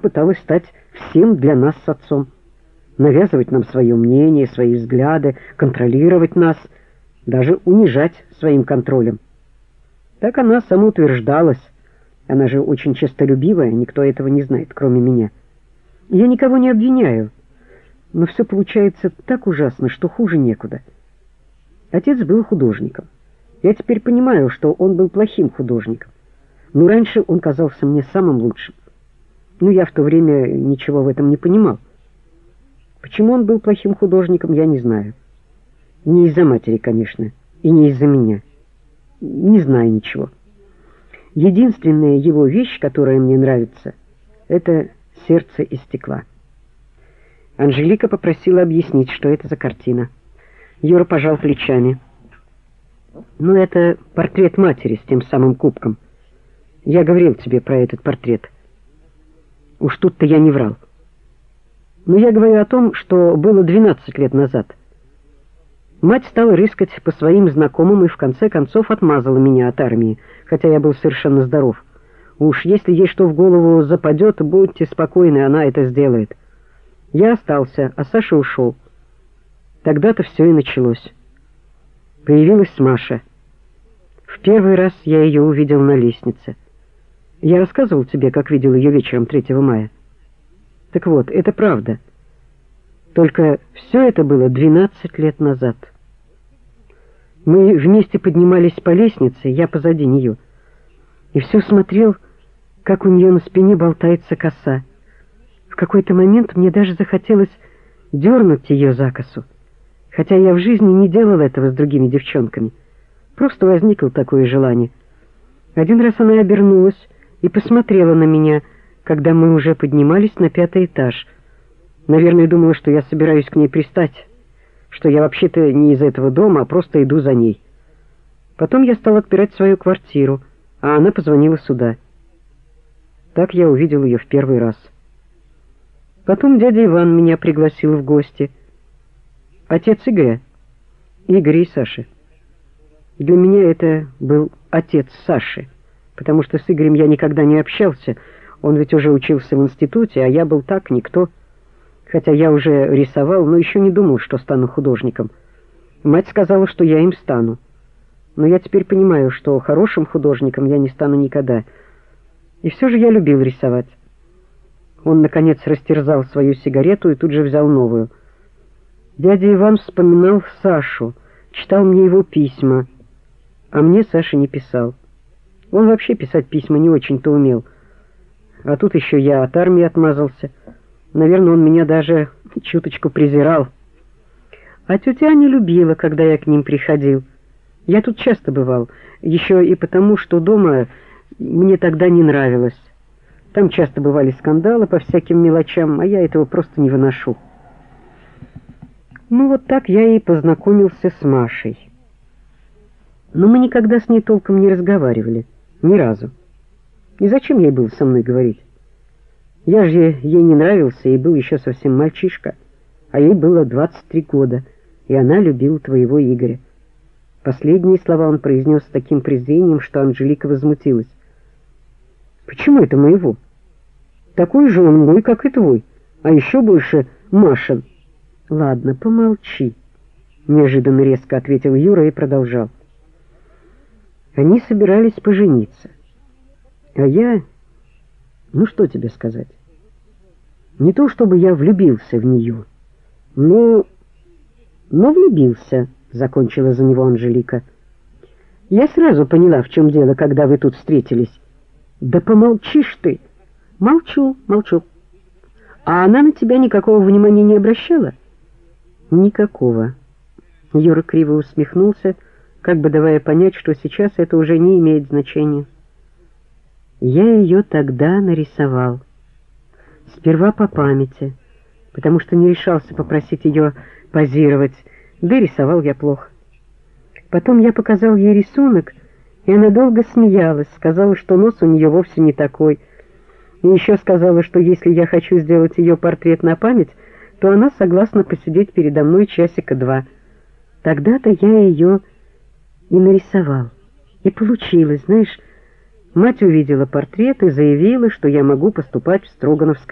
пыталась стать всем для нас с отцом, навязывать нам свое мнение, свои взгляды, контролировать нас, даже унижать своим контролем. Так она самоутверждалась. Она же очень честолюбивая, никто этого не знает, кроме меня. Я никого не обвиняю, но все получается так ужасно, что хуже некуда. Отец был художником. Я теперь понимаю, что он был плохим художником. Но раньше он казался мне самым лучшим. Но я в то время ничего в этом не понимал. Почему он был плохим художником, я не знаю. Не из-за матери, конечно, и не из-за меня. Не знаю ничего. Единственная его вещь, которая мне нравится, это «Сердце из стекла». Анжелика попросила объяснить, что это за картина. Юра пожал плечами. Ну, это портрет матери с тем самым кубком. Я говорил тебе про этот портрет. Уж тут-то я не врал. Но я говорю о том, что было 12 лет назад. Мать стала рыскать по своим знакомым и в конце концов отмазала меня от армии, хотя я был совершенно здоров. Уж если ей что в голову западет, будьте спокойны, она это сделает. Я остался, а Саша ушел. Тогда-то все и началось. Появилась Маша. В первый раз я ее увидел на лестнице. Я рассказывал тебе, как видел ее вечером 3 мая. Так вот, это правда. Только все это было 12 лет назад. Мы вместе поднимались по лестнице, я позади нее, и все смотрел, как у нее на спине болтается коса. В какой-то момент мне даже захотелось дернуть ее за косу, хотя я в жизни не делал этого с другими девчонками. Просто возникло такое желание. Один раз она обернулась и посмотрела на меня, когда мы уже поднимались на 5-й этаж. Наверное, думала, что я собираюсь к ней пристать, что я вообще-то не из этого дома, а просто иду за ней. Потом я стал отпирать свою квартиру, а она позвонила сюда. Так я увидел ее в первый раз. Потом дядя Иван меня пригласил в гости. Отец Игоря, Игоря и Саши. Для меня это был отец Саши, потому что с Игорем я никогда не общался, он ведь уже учился в институте, а я был так, никто. Хотя я уже рисовал, но еще не думал, что стану художником. Мать сказала, что я им стану. Но я теперь понимаю, что хорошим художником я не стану никогда. И все же я любил рисовать. Он, наконец, растерзал свою сигарету и тут же взял новую. Дядя Иван вспоминал Сашу, читал мне его письма, а мне Саша не писал. Он вообще писать письма не очень-то умел. А тут еще я от армии отмазался. Наверное, он меня даже чуточку презирал. А тетя Аня любила, когда я к ним приходил. Я тут часто бывал, еще и потому, что дома мне тогда не нравилось. Там часто бывали скандалы по всяким мелочам, а я этого просто не выношу. Ну вот так я и познакомился с Машей. Но мы никогда с ней толком не разговаривали, ни разу. И зачем ей было со мной говорить? Я же ей не нравился и был еще совсем мальчишка, а ей было 23 года, и она любила твоего Игоря. Последние слова он произнес с таким презрением, что Анжелика возмутилась. Почему это моего? Такой же он мой, как и твой, а еще больше Машин. Ладно, помолчи, неожиданно резко ответил Юра и продолжал. Они собирались пожениться, а я... Ну, что тебе сказать? Не то, чтобы я влюбился в нее, но влюбился, закончила за него Анжелика. Я сразу поняла, в чем дело, когда вы тут встретились. Да помолчишь ты. Молчу. А она на тебя никакого внимания не обращала? Никакого. Юра криво усмехнулся, как бы давая понять, что сейчас это уже не имеет значения. Я ее тогда нарисовал. Сперва по памяти, потому что не решался попросить ее позировать, да и рисовал я плохо. Потом я показал ей рисунок, и она долго смеялась, сказала, что нос у нее вовсе не такой. И еще сказала, что если я хочу сделать ее портрет на память, то она согласна посидеть передо мной часика 2. Тогда-то я ее и нарисовал. И получилось, знаешь... Мать увидела портрет и заявила, что я могу поступать в Строгановское